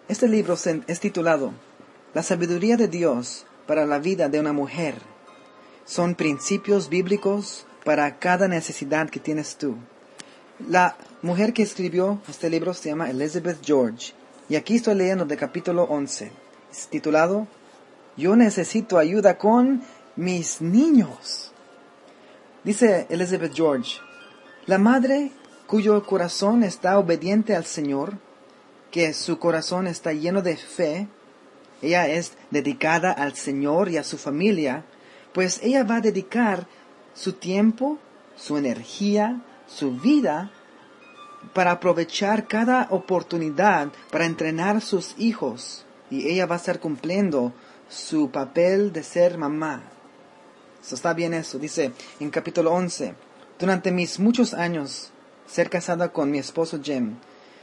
Este libro es titulado La sabiduría de Dios para la vida de una mujer. Son principios bíblicos para cada necesidad que tienes tú. La mujer que escribió este libro se llama Elizabeth George. Y aquí estoy leyendo del capítulo 11. Es titulado Yo necesito ayuda con mis niños. Dice Elizabeth George, la madre cuyo corazón está obediente al Señor, que su corazón está lleno de fe, ella es dedicada al Señor y a su familia, pues ella va a dedicar su tiempo, su energía, su vida para aprovechar cada oportunidad para entrenar a sus hijos. Y ella va a estar cumpliendo su papel de ser mamá. Eso está bien eso. Dice en capítulo 11, durante mis muchos años ser casada con mi esposo Jim,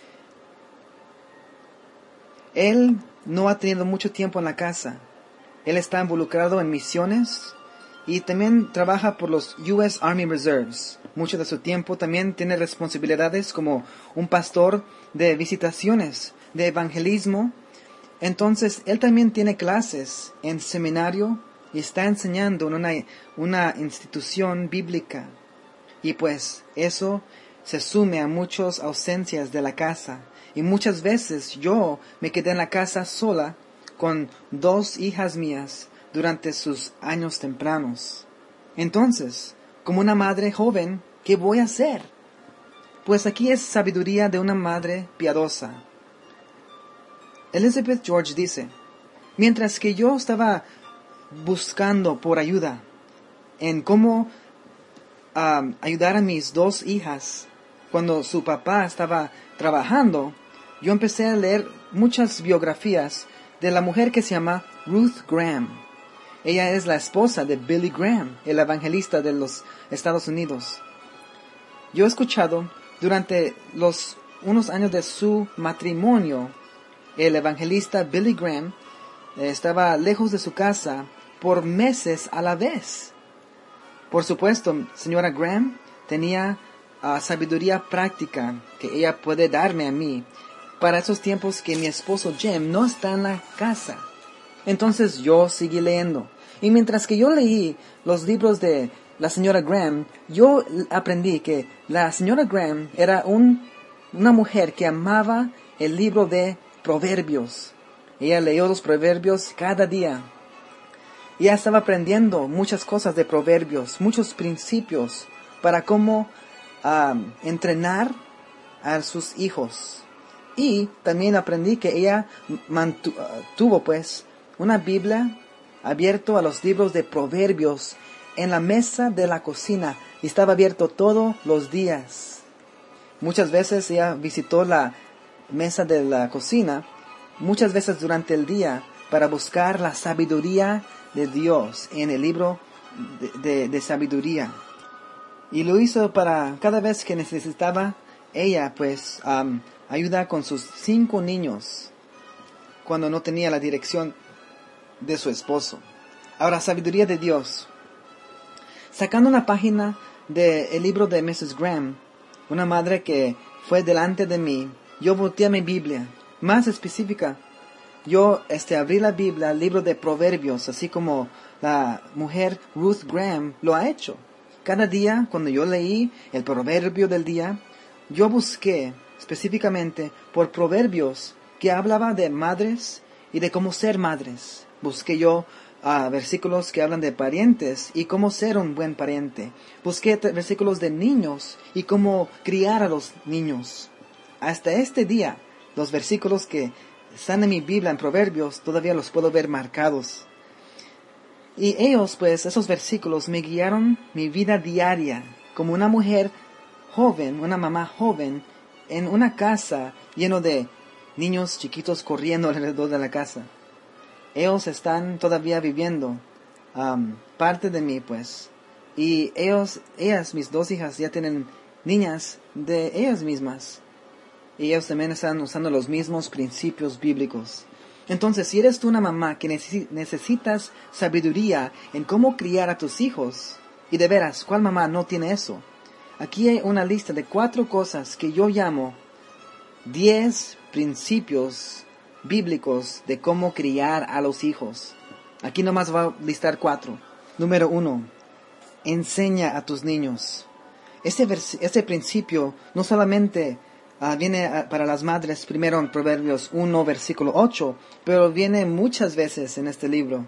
él no ha tenido mucho tiempo en la casa. Él está involucrado en misiones y también trabaja por los US Army Reserves. Mucho de su tiempo también tiene responsabilidades como un pastor de visitaciones, de evangelismo. Entonces, él también tiene clases en seminario y está enseñando en una institución bíblica. Y pues eso se sume a muchas ausencias de la casa. Y muchas veces yo me quedé en la casa sola con 2 hijas mías durante sus años tempranos. Entonces, como una madre joven, ¿qué voy a hacer? Pues aquí es sabiduría de una madre piadosa. Elizabeth George dice, mientras que yo estaba buscando por ayuda en cómo ayudar a mis 2 hijas, cuando su papá estaba trabajando, yo empecé a leer muchas biografías de la mujer que se llama Ruth Graham. Ella es la esposa de Billy Graham, el evangelista de los Estados Unidos. Yo he escuchado durante unos años de su matrimonio, el evangelista Billy Graham estaba lejos de su casa por meses a la vez. Por supuesto, señora Graham tenía sabiduría práctica que ella puede darme a mí para esos tiempos que mi esposo Jim no está en la casa. Entonces yo seguí leyendo. Y mientras que yo leí los libros de la señora Graham, yo aprendí que la señora Graham era una mujer que amaba el libro de Proverbios. Ella leyó los Proverbios cada día. Ella estaba aprendiendo muchas cosas de Proverbios, muchos principios para cómo entrenar a sus hijos. Y también aprendí que ella tuvo pues una Biblia abierto a los libros de Proverbios en la mesa de la cocina y estaba abierto todos los días. Muchas veces ella visitó la mesa de la cocina, muchas veces durante el día, para buscar la sabiduría de Dios en el libro de sabiduría. Y lo hizo para cada vez que necesitaba ella pues ayuda con sus 5 niños cuando no tenía la dirección de su esposo. Ahora, sabiduría de Dios. Sacando una página del libro de Mrs. Graham, una madre que fue delante de mí, yo volteé a mi Biblia, más específica. Yo abrí la Biblia, el libro de Proverbios, así como la mujer Ruth Graham lo ha hecho. Cada día, cuando yo leí el proverbio del día, yo busqué específicamente por proverbios que hablaba de madres y de cómo ser madres. Busqué yo versículos que hablan de parientes y cómo ser un buen pariente. Busqué versículos de niños y cómo criar a los niños. Hasta este día, los versículos que están en mi Biblia en Proverbios, todavía los puedo ver marcados. Y ellos, pues, esos versículos me guiaron mi vida diaria como una mujer joven, una mamá joven, en una casa lleno de niños chiquitos corriendo alrededor de la casa. Ellos están todavía viviendo parte de mí, pues. Y ellas, mis 2 hijas, ya tienen niñas de ellas mismas. Y ellos también están usando los mismos principios bíblicos. Entonces, si eres tú una mamá que necesitas sabiduría en cómo criar a tus hijos, y de veras, ¿cuál mamá no tiene eso? Aquí hay una lista de 4 cosas que yo llamo 10 principios bíblicos de cómo criar a los hijos. Aquí nomás va a listar 4. Número 1. Enseña a tus niños. Este principio no solamente viene para las madres primero en Proverbios 1, versículo 8, pero viene muchas veces en este libro.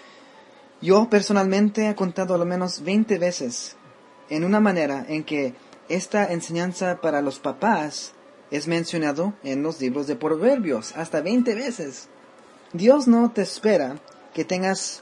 Yo personalmente he contado al menos 20 veces en una manera en que esta enseñanza para los papás es mencionado en los libros de Proverbios, hasta 20 veces. Dios no te espera que tengas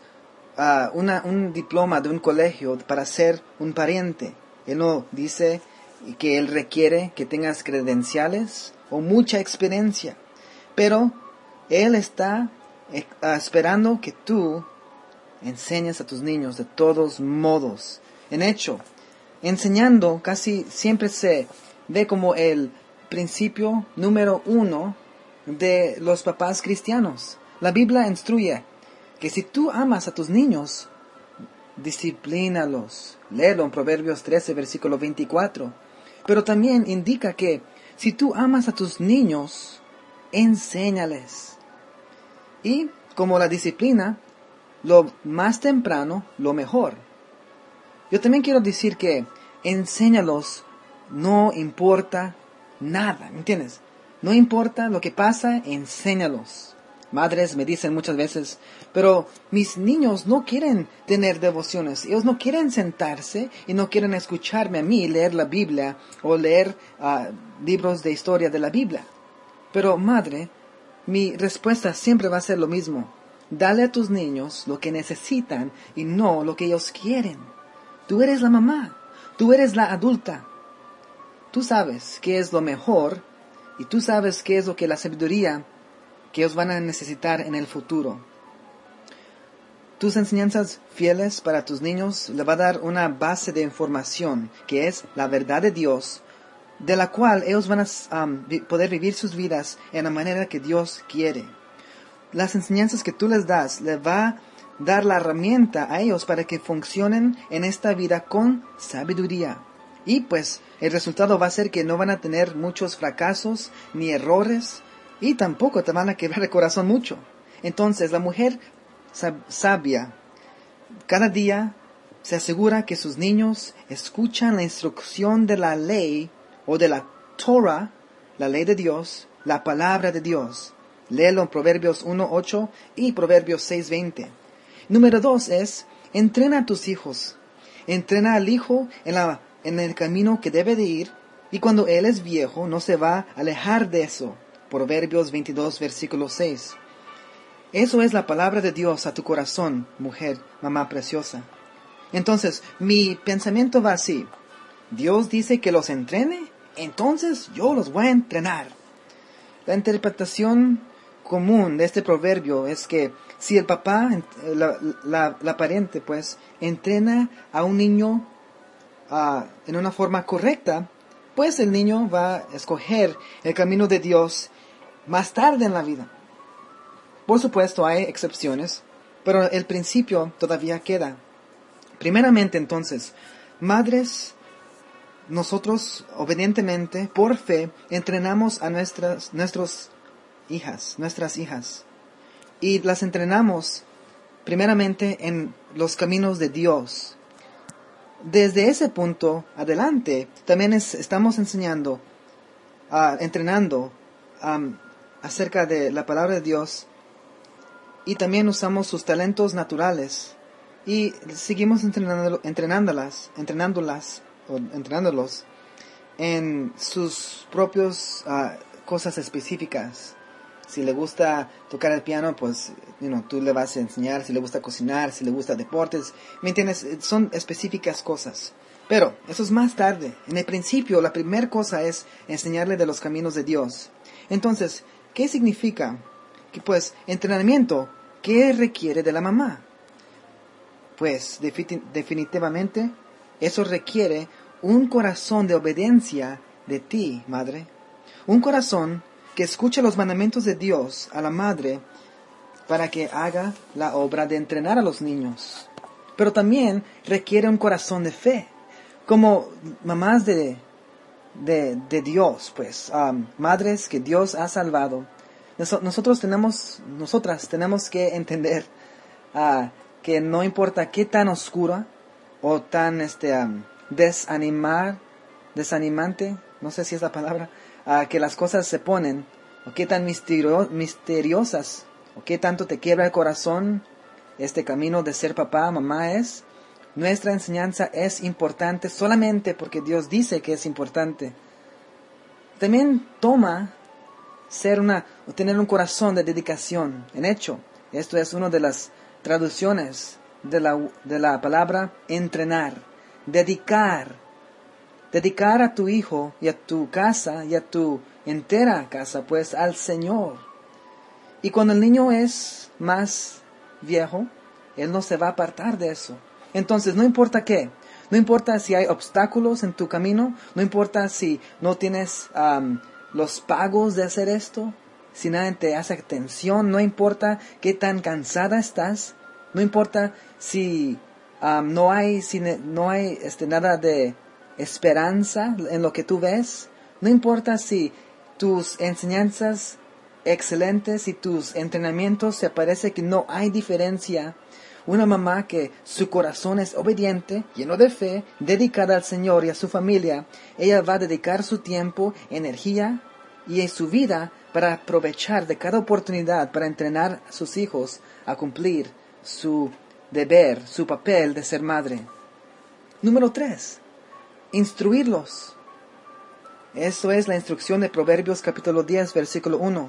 un diploma de un colegio para ser un pariente. Él no dice que Él requiere que tengas credenciales o mucha experiencia. Pero Él está esperando que tú enseñes a tus niños de todos modos. En hecho, enseñando casi siempre se ve como el principio número 1 de los papás cristianos. La Biblia instruye que si tú amas a tus niños, disciplínalos. Léelo en Proverbios 13, versículo 24. Pero también indica que si tú amas a tus niños, enséñales. Y como la disciplina, lo más temprano, lo mejor. Yo también quiero decir que enséñalos, no importa nada, ¿me entiendes? No importa lo que pasa, enséñalos. Madres me dicen muchas veces, pero mis niños no quieren tener devociones, ellos no quieren sentarse y no quieren escucharme a mí leer la Biblia o leer libros de historia de la Biblia. Pero madre, mi respuesta siempre va a ser lo mismo. Dale a tus niños lo que necesitan y no lo que ellos quieren. Tú eres la mamá, tú eres la adulta. Tú sabes qué es lo mejor y tú sabes qué es lo que la sabiduría que ellos van a necesitar en el futuro. Tus enseñanzas fieles para tus niños le va a dar una base de información que es la verdad de Dios, de la cual ellos van a poder vivir sus vidas en la manera que Dios quiere. Las enseñanzas que tú les das le va a dar la herramienta a ellos para que funcionen en esta vida con sabiduría. Y pues el resultado va a ser que no van a tener muchos fracasos ni errores y tampoco te van a quebrar el corazón mucho. Entonces la mujer sabia cada día se asegura que sus niños escuchan la instrucción de la ley o de la Torah, la ley de Dios, la palabra de Dios. Léelo en Proverbios 1:8 y Proverbios 6:20. Número 2 es, entrena a tus hijos. Entrena al hijo en el camino que debe de ir, y cuando él es viejo no se va a alejar de eso. Proverbios 22, versículo 6. Eso es la palabra de Dios a tu corazón, mujer, mamá preciosa. Entonces, mi pensamiento va así. Dios dice que los entrene, entonces yo los voy a entrenar. La interpretación común de este proverbio es que si el papá, la pariente, pues, entrena a un niño en una forma correcta, pues el niño va a escoger el camino de Dios más tarde en la vida. Por supuesto, hay excepciones, pero el principio todavía queda. Primeramente, entonces, madres, nosotros obedientemente, por fe, entrenamos a nuestras hijas. Y las entrenamos primeramente en los caminos de Dios. Desde ese punto adelante, también estamos entrenando acerca de la palabra de Dios, y también usamos sus talentos naturales y seguimos entrenándolos en sus propias cosas específicas. Si le gusta tocar el piano, pues tú le vas a enseñar. Si le gusta cocinar, si le gusta deportes, ¿me entiendes? Son específicas cosas. Pero eso es más tarde. En el principio, la primera cosa es enseñarle de los caminos de Dios. Entonces, ¿qué significa? Que pues, entrenamiento, ¿qué requiere de la mamá? Pues, definitivamente, eso requiere un corazón de obediencia de ti, madre. Un corazón que escuche los mandamientos de Dios a la madre para que haga la obra de entrenar a los niños. Pero también requiere un corazón de fe. Como mamás de Dios, pues, madres que Dios ha salvado, Nosotras tenemos que entender que no importa qué tan oscura o tan desanimante, no sé si es la palabra, que las cosas se ponen, o qué tan misteriosas, o qué tanto te quiebra el corazón este camino de ser papá, mamá es. Nuestra enseñanza es importante solamente porque Dios dice que es importante. También tener un corazón de dedicación. En hecho, esto es una de las traducciones de la palabra entrenar. Dedicar a tu hijo y a tu casa y a tu entera casa, pues al Señor. Y cuando el niño es más viejo, él no se va a apartar de eso. Entonces, no importa qué, no importa si hay obstáculos en tu camino, no importa si no tienes los pagos de hacer esto, si nadie te hace atención, no importa qué tan cansada estás, no importa si no hay nada de esperanza en lo que tú ves, no importa si tus enseñanzas excelentes y tus entrenamientos se parece que no hay diferencia. Una mamá que su corazón es obediente, lleno de fe, dedicada al Señor y a su familia, ella va a dedicar su tiempo, energía y su vida para aprovechar de cada oportunidad para entrenar a sus hijos a cumplir su deber, su papel de ser madre. Número 3. Instruirlos. Eso es la instrucción de Proverbios capítulo 10, versículo 1.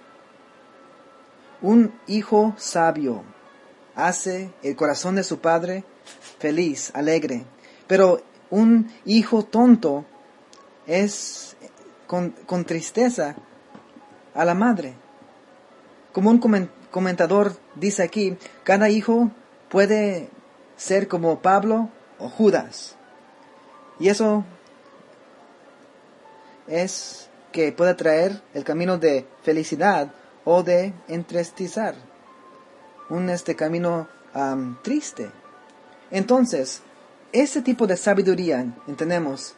Un hijo sabio hace el corazón de su padre feliz, alegre. Pero un hijo tonto es con tristeza a la madre. Como un comentador dice aquí, cada hijo puede ser como Pablo o Judas. Y eso es que puede traer el camino de felicidad o de entristezar. Un camino triste. Entonces, ese tipo de sabiduría, entendemos,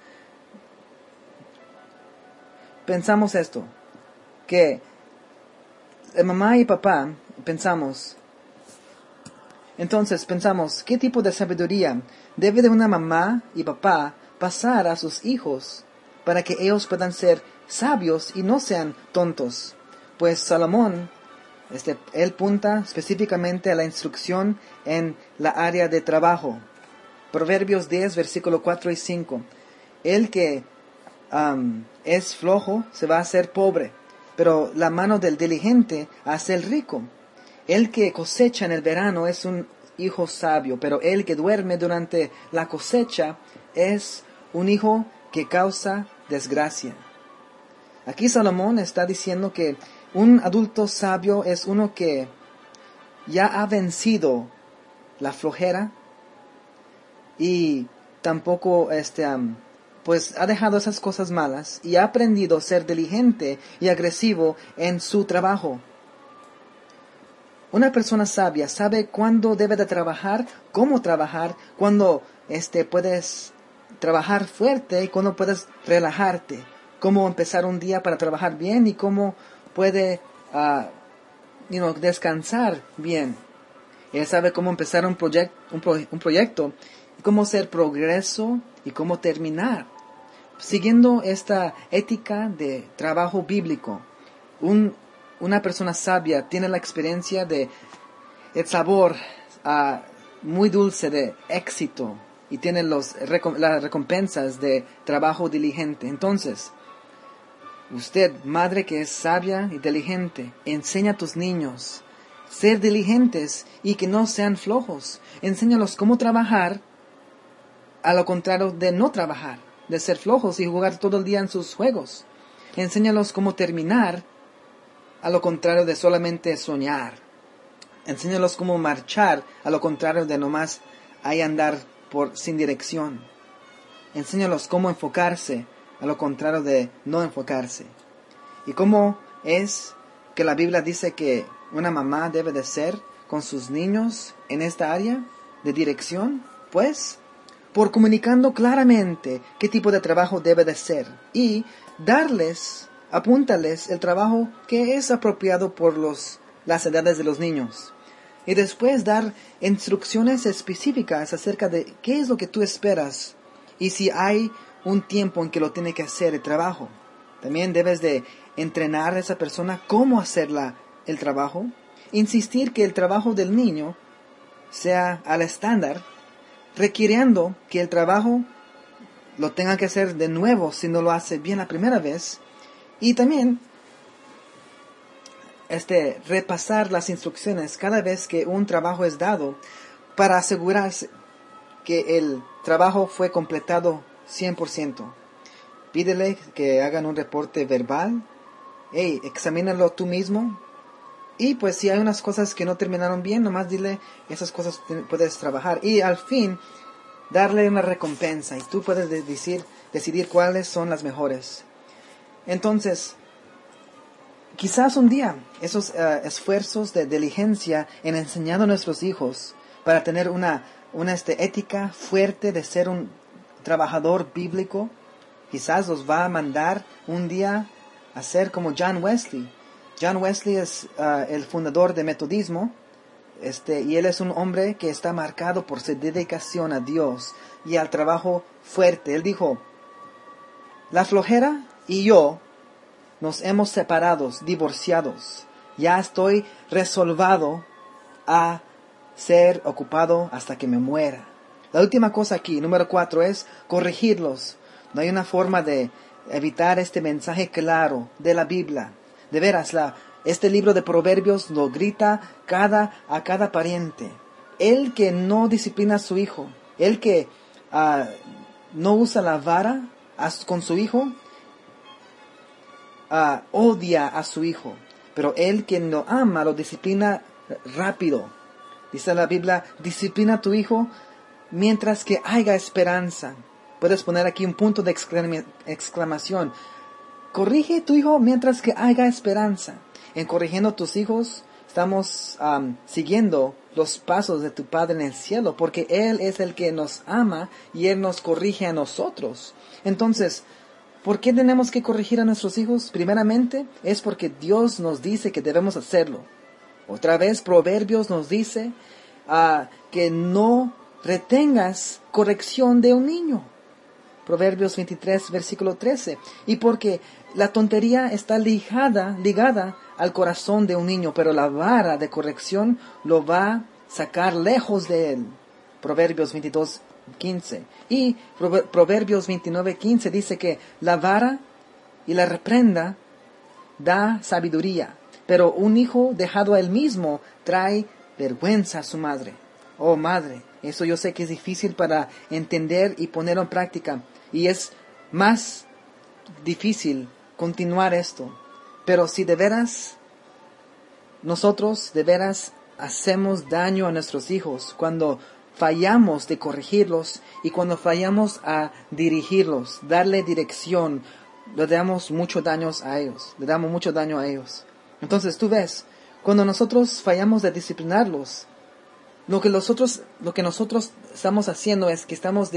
pensamos esto, que mamá y papá pensamos, ¿qué tipo de sabiduría debe de una mamá y papá pasar a sus hijos para que ellos puedan ser sabios y no sean tontos? Pues Salomón, él punta específicamente a la instrucción en la área de trabajo. Proverbios 10, versículo 4 y 5. El que es flojo se va a hacer pobre, pero la mano del diligente hace el rico. El que cosecha en el verano es un hijo sabio, pero el que duerme durante la cosecha es un hijo que causa desgracia. Aquí Salomón está diciendo que un adulto sabio es uno que ya ha vencido la flojera y tampoco pues ha dejado esas cosas malas y ha aprendido a ser diligente y agresivo en su trabajo. Una persona sabia sabe cuándo debe de trabajar, cómo trabajar, cuándo puedes trabajar fuerte y cuándo puedes relajarte, cómo empezar un día para trabajar bien y cómo puede descansar bien. Él sabe cómo empezar un proyecto, y cómo hacer progreso y cómo terminar. Siguiendo esta ética de trabajo bíblico, una persona sabia tiene la experiencia de el sabor muy dulce de éxito y tiene las recompensas de trabajo diligente. Entonces, usted, madre que es sabia y diligente, enseña a tus niños ser diligentes y que no sean flojos. Enséñalos cómo trabajar, a lo contrario de no trabajar, de ser flojos y jugar todo el día en sus juegos. Enséñalos cómo terminar, a lo contrario de solamente soñar. Enséñalos cómo marchar, a lo contrario de nomás ahí andar sin dirección. Enséñalos cómo enfocarse, a lo contrario de no enfocarse. Y cómo es que la Biblia dice que una mamá debe de ser con sus niños en esta área de dirección, pues por comunicando claramente qué tipo de trabajo debe de ser y darles apúntales el trabajo que es apropiado por las edades de los niños. Y después dar instrucciones específicas acerca de qué es lo que tú esperas y si hay un tiempo en que lo tiene que hacer el trabajo. También debes de entrenar a esa persona cómo hacer el trabajo. Insistir que el trabajo del niño sea al estándar, requiriendo que el trabajo lo tenga que hacer de nuevo si no lo hace bien la primera vez. Y también repasar las instrucciones cada vez que un trabajo es dado para asegurarse que el trabajo fue completado 100%. Pídele que hagan un reporte verbal. Examínalo tú mismo. Y pues si hay unas cosas que no terminaron bien, nomás dile, esas cosas puedes trabajar. Y al fin, darle una recompensa. Y tú puedes decidir cuáles son las mejores. Entonces, quizás un día esos esfuerzos de diligencia en enseñando a nuestros hijos para tener una ética fuerte de ser un trabajador bíblico, quizás los va a mandar un día a ser como John Wesley. John Wesley es el fundador de metodismo, y él es un hombre que está marcado por su dedicación a Dios y al trabajo fuerte. Él dijo, la flojera y yo nos hemos separados, divorciados. Ya estoy resolvado a ser ocupado hasta que me muera. La última cosa aquí, número 4, es corregirlos. No hay una forma de evitar este mensaje claro de la Biblia. De veras, este libro de Proverbios lo grita a cada pariente. El que no disciplina a su hijo, el que no usa la vara con su hijo, odia a su hijo. Pero el que lo ama, lo disciplina rápido. Dice la Biblia, disciplina a tu hijo mientras que haya esperanza. Puedes poner aquí un punto de exclamación. Corrige a tu hijo mientras que haya esperanza. En corrigiendo a tus hijos, estamos siguiendo los pasos de tu Padre en el cielo, porque Él es el que nos ama y Él nos corrige a nosotros. Entonces, ¿por qué tenemos que corregir a nuestros hijos? Primeramente, es porque Dios nos dice que debemos hacerlo. Otra vez, Proverbios nos dice que no retengas corrección de un niño. Proverbios 23, versículo 13. Y porque la tontería está ligada al corazón de un niño, pero la vara de corrección lo va a sacar lejos de él. Proverbios 22, 15. Y Proverbios 29, 15 dice que la vara y la reprenda da sabiduría, pero un hijo dejado a él mismo trae vergüenza a su madre. Oh madre, eso yo sé que es difícil para entender y ponerlo en práctica. Y es más difícil continuar esto. Pero si de veras, nosotros de veras hacemos daño a nuestros hijos cuando fallamos de corregirlos y cuando fallamos a dirigirlos, darle dirección, le damos mucho daño a ellos. Entonces tú ves, cuando nosotros fallamos de disciplinarlos, lo que nosotros estamos haciendo es que estamos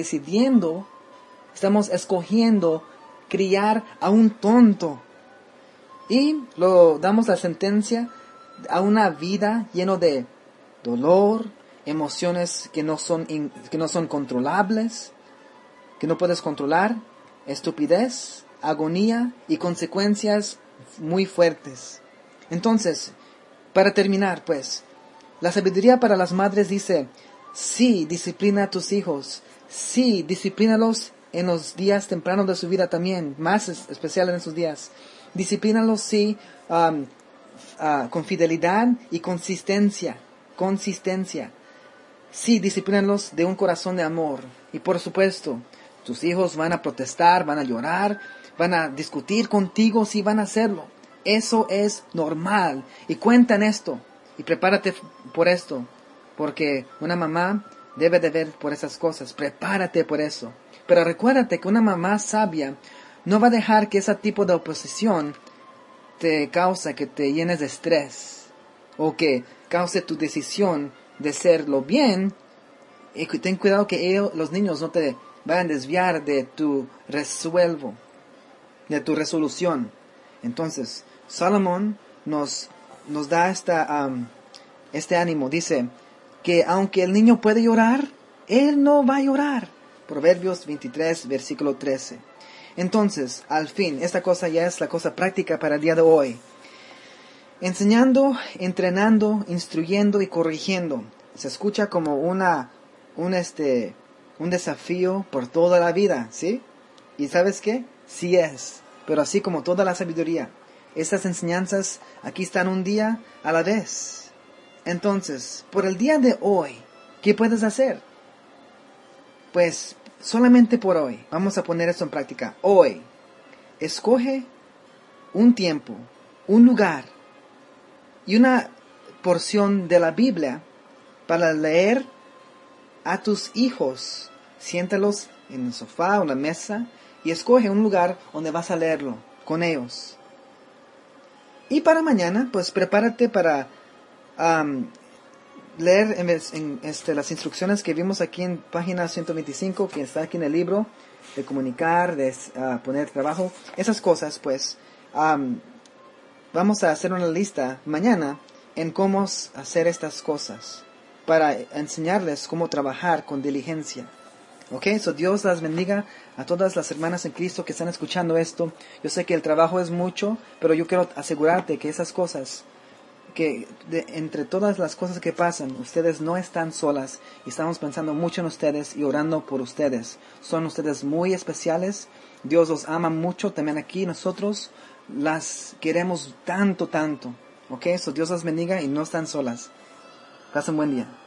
escogiendo criar a un tonto. Y lo damos la sentencia a una vida llena de dolor, emociones que no son controlables, que no puedes controlar, estupidez, agonía y consecuencias muy fuertes. Entonces, para terminar, pues, la sabiduría para las madres dice, sí, disciplina a tus hijos, sí, disciplínalos en los días tempranos de su vida también, más especial en esos días. Disciplínalos, sí, con fidelidad y consistencia. Sí, disciplínalos de un corazón de amor. Y por supuesto, tus hijos van a protestar, van a llorar, van a discutir contigo, sí van a hacerlo. Eso es normal. Y cuentan esto. Y prepárate por esto. Porque una mamá debe de ver por esas cosas. Prepárate por eso. Pero recuérdate que una mamá sabia no va a dejar que ese tipo de oposición te cause que te llenes de estrés. O que cause tu decisión de hacerlo bien. Y ten cuidado que los niños no te vayan a desviar de tu resolución. Entonces, Salomón nos da este ánimo. Dice que aunque el niño puede llorar, él no va a llorar. Proverbios 23, versículo 13. Entonces, al fin, esta cosa ya es la cosa práctica para el día de hoy. Enseñando, entrenando, instruyendo y corrigiendo. Se escucha como un desafío por toda la vida, ¿sí? ¿Y sabes qué? Sí es, pero así como toda la sabiduría. Estas enseñanzas aquí están un día a la vez. Entonces, por el día de hoy, ¿qué puedes hacer? Pues, solamente por hoy, vamos a poner esto en práctica. Hoy, escoge un tiempo, un lugar y una porción de la Biblia para leer a tus hijos. Siéntalos en el sofá o en la mesa y escoge un lugar donde vas a leerlo con ellos. Y para mañana, pues prepárate para leer las instrucciones que vimos aquí en página 125, que está aquí en el libro, de comunicar, de poner trabajo, esas cosas, pues. Vamos a hacer una lista mañana en cómo hacer estas cosas, para enseñarles cómo trabajar con diligencia. ¿Ok? So Dios las bendiga a todas las hermanas en Cristo que están escuchando esto. Yo sé que el trabajo es mucho, pero yo quiero asegurarte que esas cosas, entre todas las cosas que pasan, ustedes no están solas. Y estamos pensando mucho en ustedes y orando por ustedes. Son ustedes muy especiales. Dios los ama mucho. También aquí nosotros las queremos tanto, tanto. ¿Ok? So Dios las bendiga y no están solas. Pasen buen día.